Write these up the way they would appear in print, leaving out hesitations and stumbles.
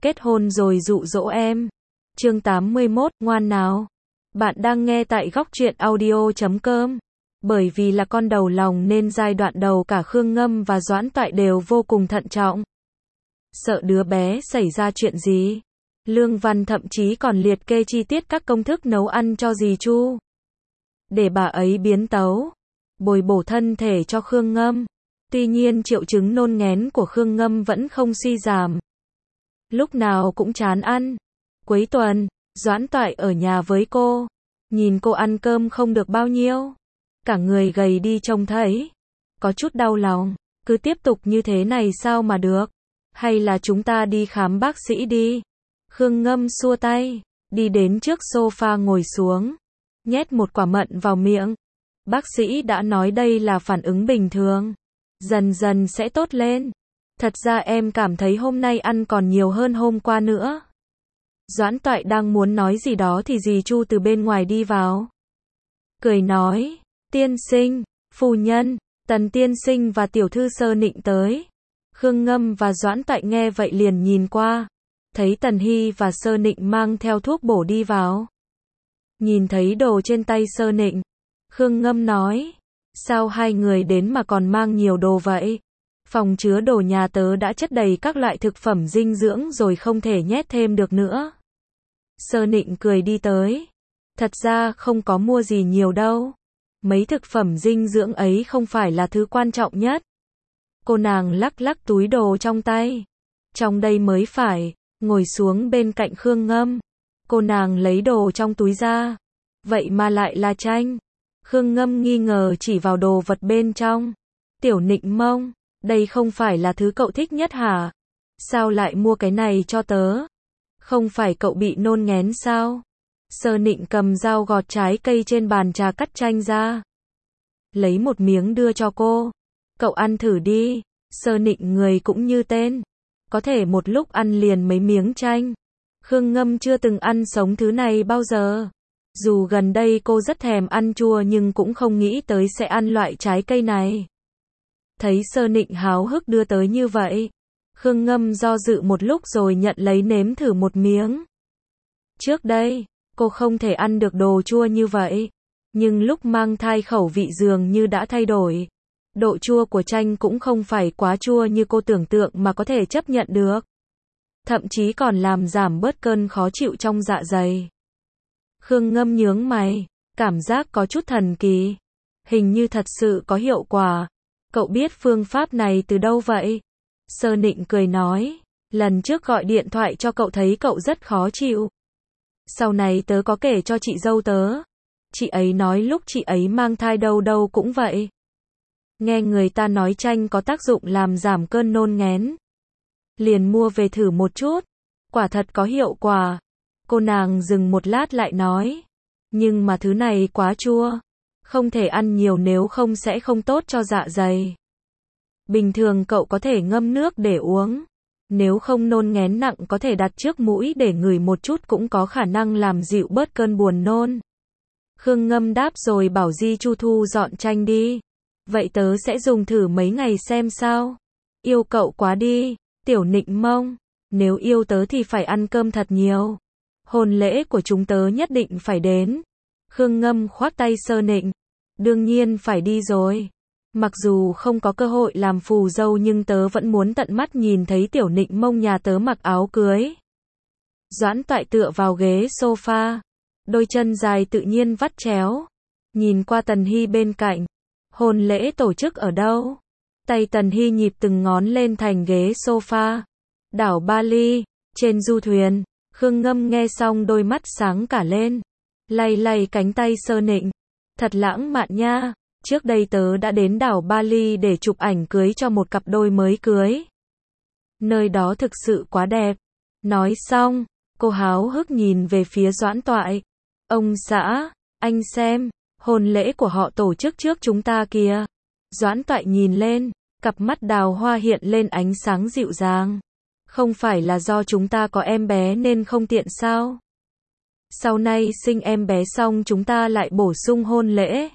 kết hôn rồi dụ dỗ em. Chương 81, ngoan nào. Bạn đang nghe tại góc truyện audio.com. Bởi vì là con đầu lòng nên giai đoạn đầu cả Khương Ngâm và Doãn Toại đều vô cùng thận trọng. Sợ đứa bé xảy ra chuyện gì. Lương Văn thậm chí còn liệt kê chi tiết các công thức nấu ăn cho dì Chu. Để bà ấy biến tấu, bồi bổ thân thể cho Khương Ngâm. Tuy nhiên triệu chứng nôn nghén của Khương Ngâm vẫn không suy giảm. Lúc nào cũng chán ăn. Cuối tuần, Doãn Toại ở nhà với cô. Nhìn cô ăn cơm không được bao nhiêu. Cả người gầy đi trông thấy. Có chút đau lòng. Cứ tiếp tục như thế này sao mà được. Hay là chúng ta đi khám bác sĩ đi. Khương Ngâm xua tay. Đi đến trước sofa ngồi xuống. Nhét một quả mận vào miệng. Bác sĩ đã nói đây là phản ứng bình thường. Dần dần sẽ tốt lên. Thật ra em cảm thấy hôm nay ăn còn nhiều hơn hôm qua nữa. Doãn Toại đang muốn nói gì đó thì dì Chu từ bên ngoài đi vào. Cười nói, tiên sinh, phu nhân, Tần tiên sinh và tiểu thư Sơ Nịnh tới. Khương Ngâm và Doãn Toại nghe vậy liền nhìn qua. Thấy Tần Hy và Sơ Nịnh mang theo thuốc bổ đi vào. Nhìn thấy đồ trên tay Sơ Nịnh, Khương Ngâm nói, sao hai người đến mà còn mang nhiều đồ vậy? Phòng chứa đồ nhà tớ đã chất đầy các loại thực phẩm dinh dưỡng rồi không thể nhét thêm được nữa. Sơ Nịnh cười đi tới. Thật ra không có mua gì nhiều đâu. Mấy thực phẩm dinh dưỡng ấy không phải là thứ quan trọng nhất. Cô nàng lắc lắc túi đồ trong tay. Trong đây mới phải, ngồi xuống bên cạnh Khương Ngâm. Cô nàng lấy đồ trong túi ra. Vậy mà lại là chanh. Khương Ngâm nghi ngờ chỉ vào đồ vật bên trong. Tiểu Nịnh Mông, đây không phải là thứ cậu thích nhất hả? Sao lại mua cái này cho tớ? Không phải cậu bị nôn nghén sao? Sơ Nịnh cầm dao gọt trái cây trên bàn trà cắt chanh ra. Lấy một miếng đưa cho cô. Cậu ăn thử đi. Sơ Nịnh người cũng như tên. Có thể một lúc ăn liền mấy miếng chanh. Khương Ngâm chưa từng ăn sống thứ này bao giờ. Dù gần đây cô rất thèm ăn chua nhưng cũng không nghĩ tới sẽ ăn loại trái cây này. Thấy Sơ Nịnh háo hức đưa tới như vậy. Khương Ngâm do dự một lúc rồi nhận lấy nếm thử một miếng. Trước đây, cô không thể ăn được đồ chua như vậy. Nhưng lúc mang thai khẩu vị dường như đã thay đổi. Độ chua của chanh cũng không phải quá chua như cô tưởng tượng mà có thể chấp nhận được. Thậm chí còn làm giảm bớt cơn khó chịu trong dạ dày. Khương Ngâm nhướng mày, cảm giác có chút thần kỳ. Hình như thật sự có hiệu quả. Cậu biết phương pháp này từ đâu vậy? Sơ Nịnh cười nói, lần trước gọi điện thoại cho cậu thấy cậu rất khó chịu. Sau này tớ có kể cho chị dâu tớ. Chị ấy nói lúc chị ấy mang thai đâu đâu cũng vậy. Nghe người ta nói chanh có tác dụng làm giảm cơn nôn nghén. Liền mua về thử một chút. Quả thật có hiệu quả. Cô nàng dừng một lát lại nói. Nhưng mà thứ này quá chua. Không thể ăn nhiều nếu không sẽ không tốt cho dạ dày. Bình thường cậu có thể ngâm nước để uống. Nếu không nôn nghén nặng có thể đặt trước mũi để ngửi một chút cũng có khả năng làm dịu bớt cơn buồn nôn. Khương Ngâm đáp rồi bảo Di Chu thu dọn chanh đi. Vậy tớ sẽ dùng thử mấy ngày xem sao. Yêu cậu quá đi, Tiểu Nịnh Mông. Nếu yêu tớ thì phải ăn cơm thật nhiều. Hôn lễ của chúng tớ nhất định phải đến. Khương Ngâm khoác tay Sơ Nịnh. Đương nhiên phải đi rồi. Mặc dù không có cơ hội làm phù dâu nhưng tớ vẫn muốn tận mắt nhìn thấy Tiểu Nịnh Mông nhà tớ mặc áo cưới. Doãn Toại tựa vào ghế sofa. Đôi chân dài tự nhiên vắt chéo. Nhìn qua Tần Hy bên cạnh. Hôn lễ tổ chức ở đâu? Tay Tần Hy nhịp từng ngón lên thành ghế sofa. Đảo Bali, trên du thuyền. Khương Ngâm nghe xong đôi mắt sáng cả lên. Lay lay cánh tay Sơ Nịnh. Thật lãng mạn nha. Trước đây tớ đã đến đảo Bali để chụp ảnh cưới cho một cặp đôi mới cưới. Nơi đó thực sự quá đẹp. Nói xong, cô háo hức nhìn về phía Doãn Toại. Ông xã, anh xem, hôn lễ của họ tổ chức trước chúng ta kìa. Doãn Toại nhìn lên, cặp mắt đào hoa hiện lên ánh sáng dịu dàng. Không phải là do chúng ta có em bé nên không tiện sao? Sau này sinh em bé xong chúng ta lại bổ sung hôn lễ.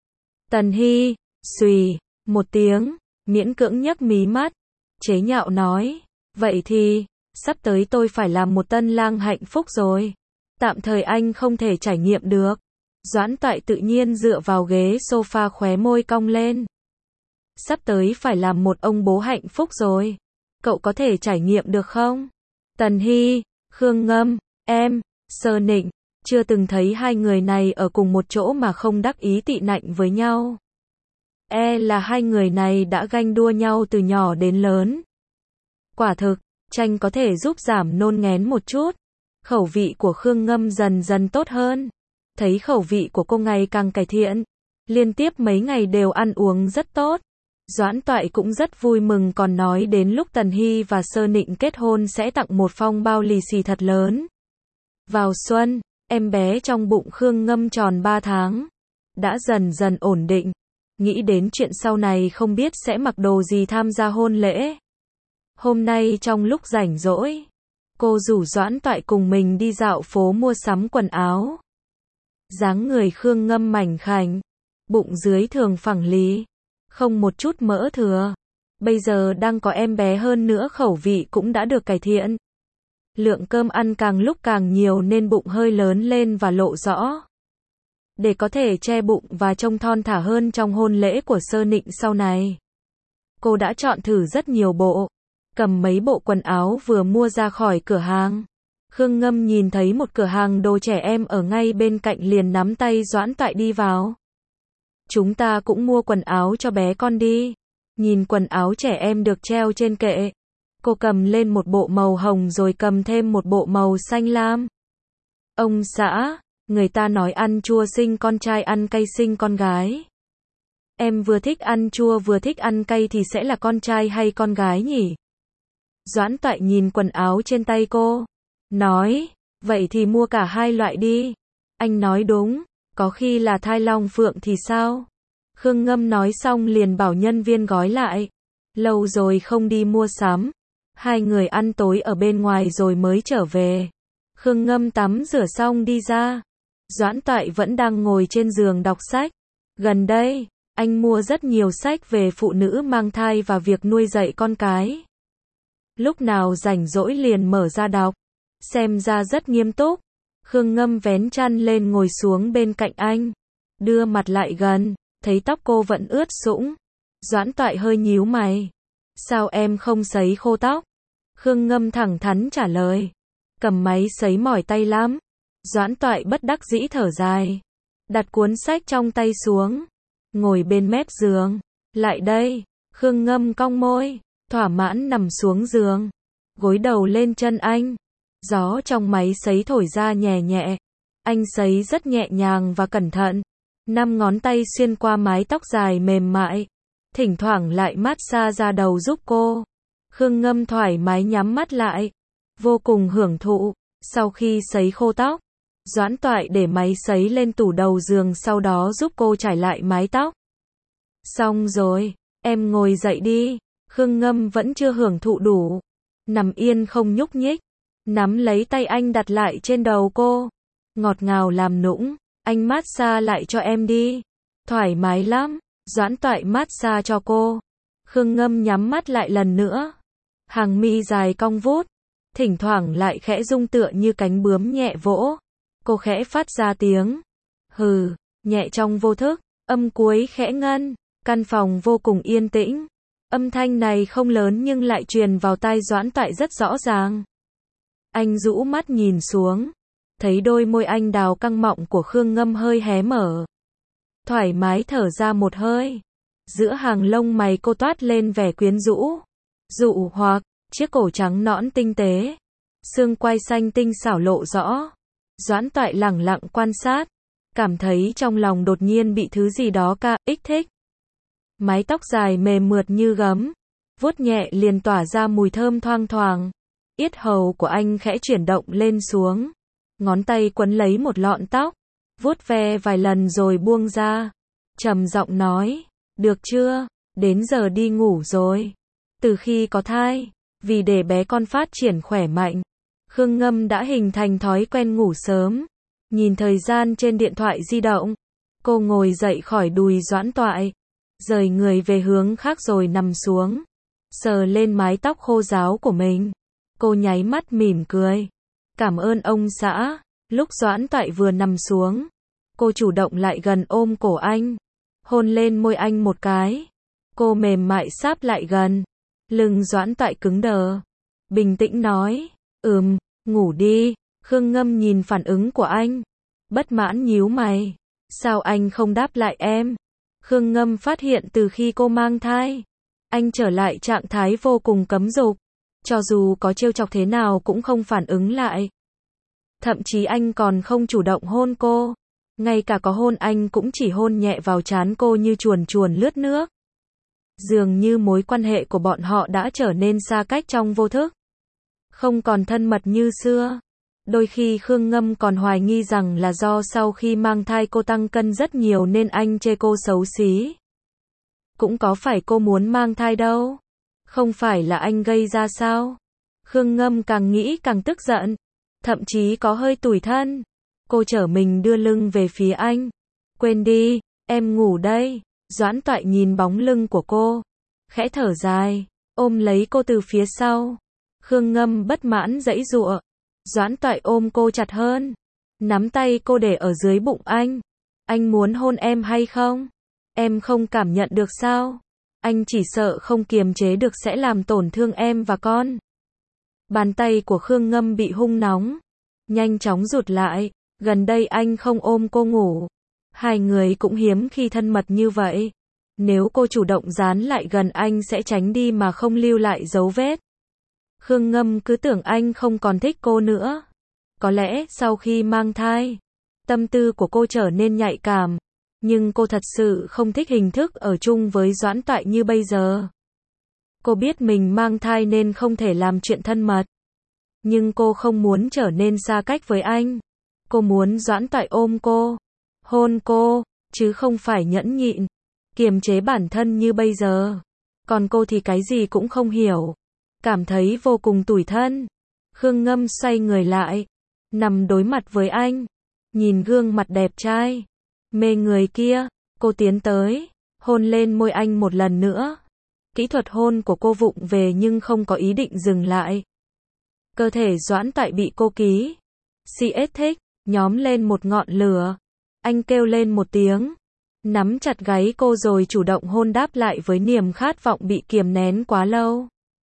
Tần Hy, xùy, một tiếng, miễn cưỡng nhấc mí mắt, chế nhạo nói, vậy thì, Sắp tới tôi phải làm một tân lang hạnh phúc rồi. Tạm thời anh không thể trải nghiệm được. Doãn Toại tự nhiên dựa vào ghế sofa, khóe môi cong lên. Sắp tới phải làm một ông bố hạnh phúc rồi. Cậu có thể trải nghiệm được không? Tần Hy, Khương Ngâm, em, Sơ Nịnh, chưa từng thấy hai người này ở cùng một chỗ mà không đắc ý tị nạnh với nhau. Là hai người này đã ganh đua nhau từ nhỏ đến lớn. Quả thực, chanh có thể giúp giảm nôn nghén một chút. Khẩu vị của Khương Ngâm dần dần tốt hơn. Thấy khẩu vị của cô ngày càng cải thiện. Liên tiếp mấy ngày đều ăn uống rất tốt. Doãn Toại cũng rất vui mừng, còn nói đến lúc Tần Hy và Sơ Nịnh kết hôn sẽ tặng một phong bao lì xì thật lớn. Vào xuân, em bé trong bụng Khương Ngâm tròn 3 tháng. Đã dần dần ổn định. Nghĩ đến chuyện sau này không biết sẽ mặc đồ gì tham gia hôn lễ. Hôm nay trong lúc rảnh rỗi, cô rủ Doãn Toại cùng mình đi dạo phố mua sắm quần áo. Dáng người Khương Ngâm mảnh khảnh, bụng dưới thường phẳng lì, không một chút mỡ thừa. Bây giờ đang có em bé hơn nữa, khẩu vị cũng đã được cải thiện. Lượng cơm ăn càng lúc càng nhiều nên bụng hơi lớn lên và lộ rõ. Để có thể che bụng và trông thon thả hơn trong hôn lễ của Sơ Nịnh sau này, cô đã chọn thử rất nhiều bộ. Cầm mấy bộ quần áo vừa mua ra khỏi cửa hàng. Khương Ngâm nhìn thấy một cửa hàng đồ trẻ em ở ngay bên cạnh liền nắm tay Doãn Toại đi vào. Chúng ta cũng mua quần áo cho bé con đi. Nhìn quần áo trẻ em được treo trên kệ. Cô cầm lên một bộ màu hồng rồi cầm thêm một bộ màu xanh lam. Ông xã, người ta nói ăn chua sinh con trai, ăn cay sinh con gái. Em vừa thích ăn chua vừa thích ăn cay thì sẽ là con trai hay con gái nhỉ? Doãn Toại nhìn quần áo trên tay cô, nói, vậy thì mua cả hai loại đi. Anh nói đúng, có khi là thai long phượng thì sao? Khương Ngâm nói xong liền bảo nhân viên gói lại. Lâu rồi không đi mua sắm. Hai người ăn tối ở bên ngoài rồi mới trở về. Khương Ngâm tắm rửa xong đi ra. Doãn Toại vẫn đang ngồi trên giường đọc sách. Gần đây, anh mua rất nhiều sách về phụ nữ mang thai và việc nuôi dạy con cái. Lúc nào rảnh rỗi liền mở ra đọc. Xem ra rất nghiêm túc. Khương Ngâm vén chăn lên ngồi xuống bên cạnh anh. Đưa mặt lại gần, thấy tóc cô vẫn ướt sũng. Doãn Toại hơi nhíu mày. Sao em không sấy khô tóc? Khương Ngâm thẳng thắn trả lời. Cầm máy sấy mỏi tay lắm. Doãn Toại bất đắc dĩ thở dài. Đặt cuốn sách trong tay xuống. Ngồi bên mép giường. Lại đây. Khương Ngâm cong môi. Thỏa mãn nằm xuống giường. Gối đầu lên chân anh. Gió trong máy sấy thổi ra nhẹ nhẹ. Anh sấy rất nhẹ nhàng và cẩn thận. 5 ngón tay xuyên qua mái tóc dài mềm mại. Thỉnh thoảng lại massage da đầu giúp cô. Khương Ngâm thoải mái nhắm mắt lại. Vô cùng hưởng thụ. Sau khi sấy khô tóc, Doãn Toại để máy sấy lên tủ đầu giường, sau đó giúp cô trải lại mái tóc. Xong rồi, em ngồi dậy đi. Khương Ngâm vẫn chưa hưởng thụ đủ. Nằm yên không nhúc nhích. Nắm lấy tay anh đặt lại trên đầu cô. Ngọt ngào làm nũng. Anh massage lại cho em đi. Thoải mái lắm. Doãn Toại massage cho cô. Khương Ngâm nhắm mắt lại lần nữa. Hàng mi dài cong vút. Thỉnh thoảng lại khẽ rung tựa như cánh bướm nhẹ vỗ. Cô khẽ phát ra tiếng hừ, nhẹ trong vô thức. Âm cuối khẽ ngân. Căn phòng vô cùng yên tĩnh. Âm thanh này không lớn nhưng lại truyền vào tai Doãn Toại rất rõ ràng. Anh rũ mắt nhìn xuống. Thấy đôi môi anh đào căng mọng của Khương Ngâm hơi hé mở. Thoải mái thở ra một hơi. Giữa hàng lông mày cô toát lên vẻ quyến rũ. Dụ hoặc, chiếc cổ trắng nõn tinh tế. Xương quai xanh tinh xảo lộ rõ. Doãn Toại lẳng lặng quan sát. Cảm thấy trong lòng đột nhiên bị thứ gì đó kích thích. Mái tóc dài mềm mượt như gấm. Vuốt nhẹ liền tỏa ra mùi thơm thoang thoảng. Yết hầu của anh khẽ chuyển động lên xuống. Ngón tay quấn lấy một lọn tóc. Vuốt ve vài lần rồi buông ra. Trầm giọng nói. Được chưa? Đến giờ đi ngủ rồi. Từ khi có thai, vì để bé con phát triển khỏe mạnh, Khương Ngâm đã hình thành thói quen ngủ sớm. Nhìn thời gian trên điện thoại di động, cô ngồi dậy khỏi đùi Doãn Toại, rời người về hướng khác rồi nằm xuống, sờ lên mái tóc khô ráo của mình. Cô nháy mắt mỉm cười. Cảm ơn ông xã. Lúc Doãn Toại vừa nằm xuống, cô chủ động lại gần ôm cổ anh, hôn lên môi anh một cái. Cô mềm mại sáp lại gần. Lưng Doãn Toại cứng đờ. Bình tĩnh nói, ngủ đi. Khương Ngâm nhìn phản ứng của anh, bất mãn nhíu mày. Sao anh không đáp lại em? Khương Ngâm phát hiện từ khi cô mang thai, anh trở lại trạng thái vô cùng cấm dục. Cho dù có trêu chọc thế nào cũng không phản ứng lại. Thậm chí anh còn không chủ động hôn cô. Ngay cả có hôn anh cũng chỉ hôn nhẹ vào trán cô như chuồn chuồn lướt nước. Dường như mối quan hệ của bọn họ đã trở nên xa cách trong vô thức. Không còn thân mật như xưa. Đôi khi Khương Ngâm còn hoài nghi rằng là do sau khi mang thai cô tăng cân rất nhiều nên anh chê cô xấu xí. Cũng có phải cô muốn mang thai đâu. Không phải là anh gây ra sao? Khương Ngâm càng nghĩ càng tức giận. Thậm chí có hơi tủi thân. Cô trở mình đưa lưng về phía anh. Quên đi, em ngủ đây. Doãn Toại nhìn bóng lưng của cô, khẽ thở dài, ôm lấy cô từ phía sau. Khương Ngâm bất mãn giãy giụa. Doãn Toại ôm cô chặt hơn, nắm tay cô để ở dưới bụng anh. Anh muốn hôn em hay không? Em không cảm nhận được sao? Anh chỉ sợ không kiềm chế được sẽ làm tổn thương em và con. Bàn tay của Khương Ngâm bị hung nóng, nhanh chóng rụt lại. Gần đây anh không ôm cô ngủ. Hai người cũng hiếm khi thân mật như vậy. Nếu cô chủ động dán lại gần anh sẽ tránh đi mà không lưu lại dấu vết. Khương Ngâm cứ tưởng anh không còn thích cô nữa. Có lẽ sau khi mang thai, tâm tư của cô trở nên nhạy cảm. Nhưng cô thật sự không thích hình thức ở chung với Doãn Toại như bây giờ. Cô biết mình mang thai nên không thể làm chuyện thân mật. Nhưng cô không muốn trở nên xa cách với anh. Cô muốn Doãn Toại ôm cô, hôn cô, chứ không phải nhẫn nhịn, kiềm chế bản thân như bây giờ. Còn cô thì cái gì cũng không hiểu, cảm thấy vô cùng tủi thân. Khương Ngâm xoay người lại, nằm đối mặt với anh, nhìn gương mặt đẹp trai, mê người kia. Cô tiến tới, hôn lên môi anh một lần nữa. Kỹ thuật hôn của cô vụng về nhưng không có ý định dừng lại. Cơ thể Doãn Toại bị cô ký CS thích, nhóm lên một ngọn lửa. Anh kêu lên một tiếng, nắm chặt gáy cô rồi chủ động hôn đáp lại với niềm khát vọng bị kiềm nén quá lâu.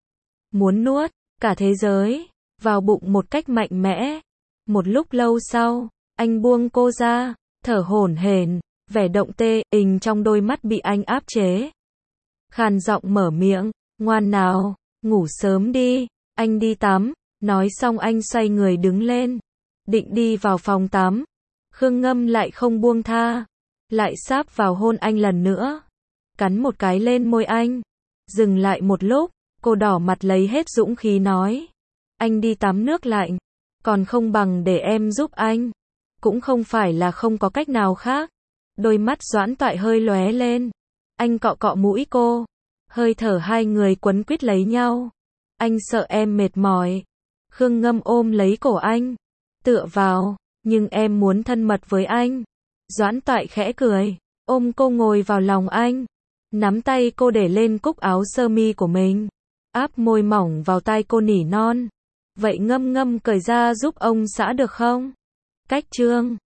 Muốn nuốt cả thế giới vào bụng một cách mạnh mẽ. Một lúc lâu sau, anh buông cô ra, thở hổn hển, vẻ động tê ình trong đôi mắt bị anh áp chế. Khàn giọng mở miệng, ngoan nào, ngủ sớm đi, anh đi tắm. Nói xong anh xoay người đứng lên, định đi vào phòng tắm. Khương Ngâm lại không buông tha, lại sáp vào hôn anh lần nữa, cắn một cái lên môi anh. Dừng lại một lúc, cô đỏ mặt lấy hết dũng khí nói, anh đi tắm nước lạnh, còn không bằng để em giúp anh. Cũng không phải là không có cách nào khác. Đôi mắt Doãn Toại hơi lóe lên. Anh cọ cọ mũi cô, hơi thở hai người quấn quýt lấy nhau. Anh sợ em mệt mỏi. Khương Ngâm ôm lấy cổ anh, tựa vào, nhưng em muốn thân mật với anh. Doãn Toại khẽ cười, ôm cô ngồi vào lòng anh, nắm tay cô để lên cúc áo sơ mi của mình, áp môi mỏng vào tai cô nỉ non. Vậy Ngâm Ngâm cởi ra giúp ông xã được không? Cách chương